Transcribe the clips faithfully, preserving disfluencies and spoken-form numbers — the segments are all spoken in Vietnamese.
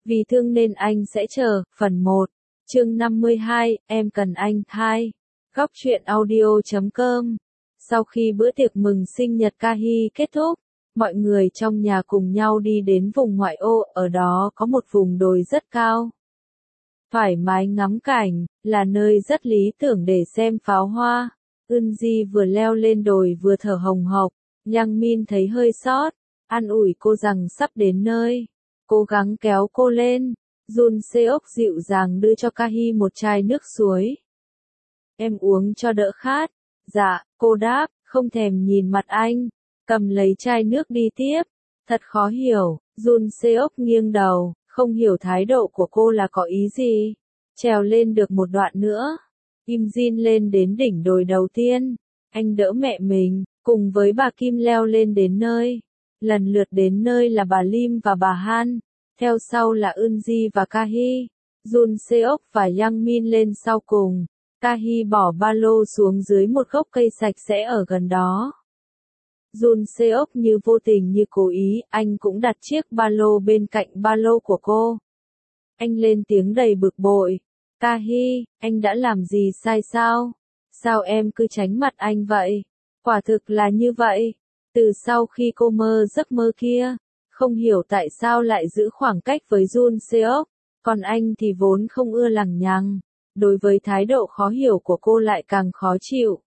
Vì thương nên anh sẽ chờ, phần một, chương năm mươi hai, em cần anh, hai. Góc truyện audio chấm com. Sau khi bữa tiệc mừng sinh nhật Kahi kết thúc, mọi người trong nhà cùng nhau đi đến vùng ngoại ô, ở đó có một vùng đồi rất cao. Thoải mái ngắm cảnh, là nơi rất lý tưởng để xem pháo hoa. Eunji vừa leo lên đồi vừa thở hồng hộc, Yang Min thấy hơi sót, an ủi cô rằng sắp đến nơi. Cố gắng kéo cô lên. Jun Seok dịu dàng đưa cho Kahi một chai nước suối. Em uống cho đỡ khát. Dạ, cô đáp, không thèm nhìn mặt anh. Cầm lấy chai nước đi tiếp. Thật khó hiểu. Jun Seok nghiêng đầu, không hiểu thái độ của cô là có ý gì. Trèo lên được một đoạn nữa. Kim Jin lên đến đỉnh đồi đầu tiên. Anh đỡ mẹ mình, cùng với bà Kim leo lên đến nơi. Lần lượt đến nơi là bà Lim và bà Han. Theo sau là Eunji và Kahi. Jun Seok và Yang Min lên sau cùng. Kahi bỏ ba lô xuống dưới một gốc cây sạch sẽ ở gần đó. Jun Seok như vô tình như cố ý, anh cũng đặt chiếc ba lô bên cạnh ba lô của cô. Anh lên tiếng đầy bực bội. Kahi, anh đã làm gì sai sao? Sao em cứ tránh mặt anh vậy? Quả thực là như vậy. Từ sau khi cô mơ giấc mơ kia, không hiểu tại sao lại giữ khoảng cách với Jun Seok, còn anh thì vốn không ưa lằng nhằng, đối với thái độ khó hiểu của cô lại càng khó chịu.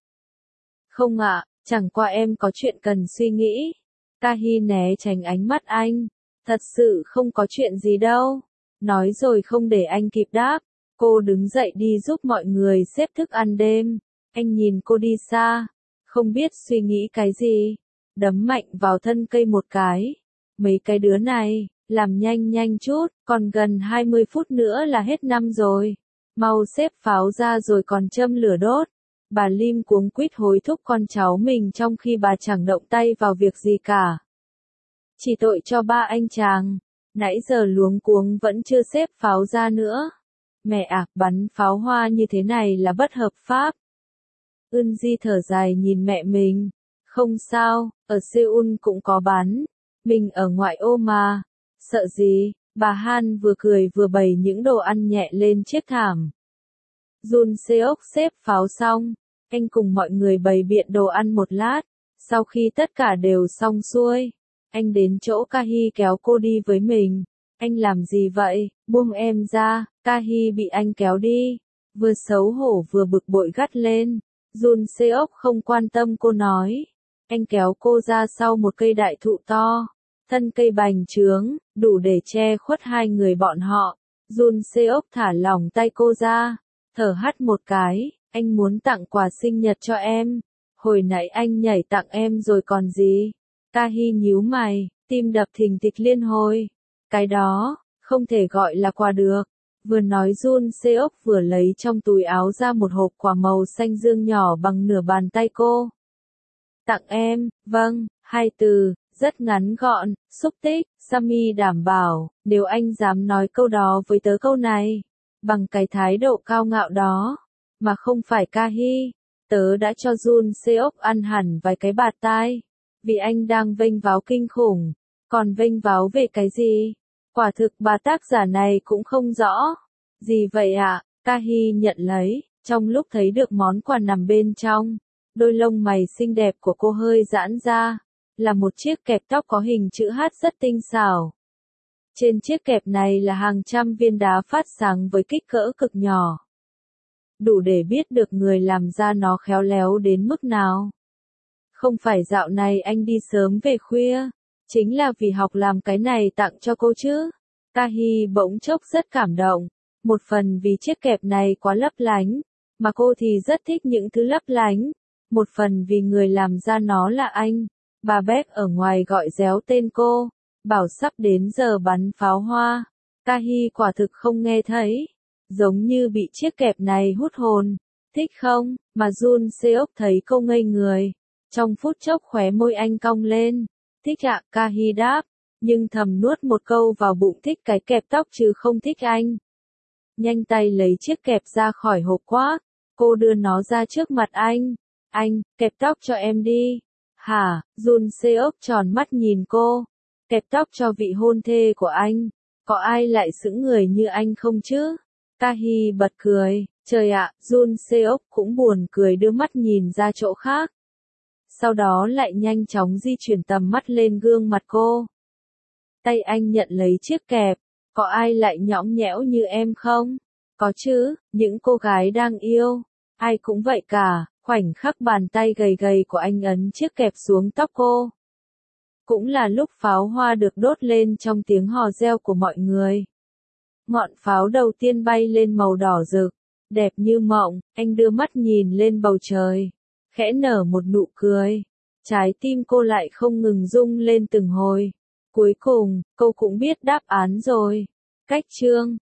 Không ạ, chẳng qua em có chuyện cần suy nghĩ. Kahi né tránh ánh mắt anh. Thật sự không có chuyện gì đâu. Nói rồi không để anh kịp đáp, cô đứng dậy đi giúp mọi người xếp thức ăn đêm. Anh nhìn cô đi xa, không biết suy nghĩ cái gì, đấm mạnh vào thân cây một cái. Mấy cái đứa này, làm nhanh nhanh chút, còn gần hai mươi phút nữa là hết năm rồi. Mau xếp pháo ra rồi còn châm lửa đốt. Bà Lim cuống quýt hối thúc con cháu mình trong khi bà chẳng động tay vào việc gì cả. Chỉ tội cho ba anh chàng, nãy giờ luống cuống vẫn chưa xếp pháo ra nữa. Mẹ à, bắn pháo hoa như thế này là bất hợp pháp. Eunji thở dài nhìn mẹ mình. Không sao, ở Seoul cũng có bắn. Mình ở ngoại ô mà. Sợ gì? Bà Han vừa cười vừa bày những đồ ăn nhẹ lên chiếc thảm. Jun Seok xếp pháo xong, anh cùng mọi người bày biện đồ ăn một lát. Sau khi tất cả đều xong xuôi, anh đến chỗ Kahi kéo cô đi với mình. Anh làm gì vậy? Buông em ra. Kahi bị anh kéo đi, vừa xấu hổ vừa bực bội gắt lên. Jun Seok không quan tâm cô nói. Anh kéo cô ra sau một cây đại thụ to. Thân cây bành trướng, đủ để che khuất hai người bọn họ. Jun Seok thả lỏng tay cô ra, thở hắt một cái. Anh muốn tặng quà sinh nhật cho em. Hồi nãy anh nhảy tặng em rồi còn gì? Kahi nhíu mày, tim đập thình thịch liên hồi. Cái đó, không thể gọi là quà được. Vừa nói Jun Seok vừa lấy trong túi áo ra một hộp quà màu xanh dương nhỏ bằng nửa bàn tay cô. Tặng em, vâng, hai từ, rất ngắn gọn, xúc tích. Sammy đảm bảo, nếu anh dám nói câu đó với tớ câu này, bằng cái thái độ cao ngạo đó, mà không phải Kahi, tớ đã cho Jun Seok ăn hẳn vài cái bạt tai, vì anh đang vênh váo kinh khủng. Còn vênh váo về cái gì? Quả thực bà tác giả này cũng không rõ. Gì vậy ạ? À? Kahi nhận lấy, trong lúc thấy được món quà nằm bên trong, đôi lông mày xinh đẹp của cô hơi giãn ra, là một chiếc kẹp tóc có hình chữ H rất tinh xảo. Trên chiếc kẹp này là hàng trăm viên đá phát sáng với kích cỡ cực nhỏ. Đủ để biết được người làm ra nó khéo léo đến mức nào. Không phải dạo này anh đi sớm về khuya, chính là vì học làm cái này tặng cho cô chứ. Kahi bỗng chốc rất cảm động, một phần vì chiếc kẹp này quá lấp lánh, mà cô thì rất thích những thứ lấp lánh, một phần vì người làm ra nó là anh. Bà Beck ở ngoài gọi réo tên cô, bảo sắp đến giờ bắn pháo hoa. Kahi quả thực không nghe thấy, giống như bị chiếc kẹp này hút hồn. Thích không? Mà Jun Seok thấy cô ngây người. Trong phút chốc khóe môi anh cong lên. Thích ạ, Kahi đáp, nhưng thầm nuốt một câu vào bụng thích cái kẹp tóc chứ không thích anh. Nhanh tay lấy chiếc kẹp ra khỏi hộp quát, cô đưa nó ra trước mặt anh. Anh, kẹp tóc cho em đi. Hả? Jun Seok tròn mắt nhìn cô. Kẹp tóc cho vị hôn thê của anh. Có ai lại sững người như anh không chứ? Tahi bật cười, trời ạ, Jun Seok cũng buồn cười đưa mắt nhìn ra chỗ khác. Sau đó lại nhanh chóng di chuyển tầm mắt lên gương mặt cô. Tay anh nhận lấy chiếc kẹp, có ai lại nhõng nhẽo như em không? Có chứ, những cô gái đang yêu, ai cũng vậy cả, khoảnh khắc bàn tay gầy gầy của anh ấn chiếc kẹp xuống tóc cô. Cũng là lúc pháo hoa được đốt lên trong tiếng hò reo của mọi người. Ngọn pháo đầu tiên bay lên màu đỏ rực, đẹp như mộng, anh đưa mắt nhìn lên bầu trời, khẽ nở một nụ cười. Trái tim cô lại không ngừng rung lên từng hồi. Cuối cùng, cô cũng biết đáp án rồi. Cách chương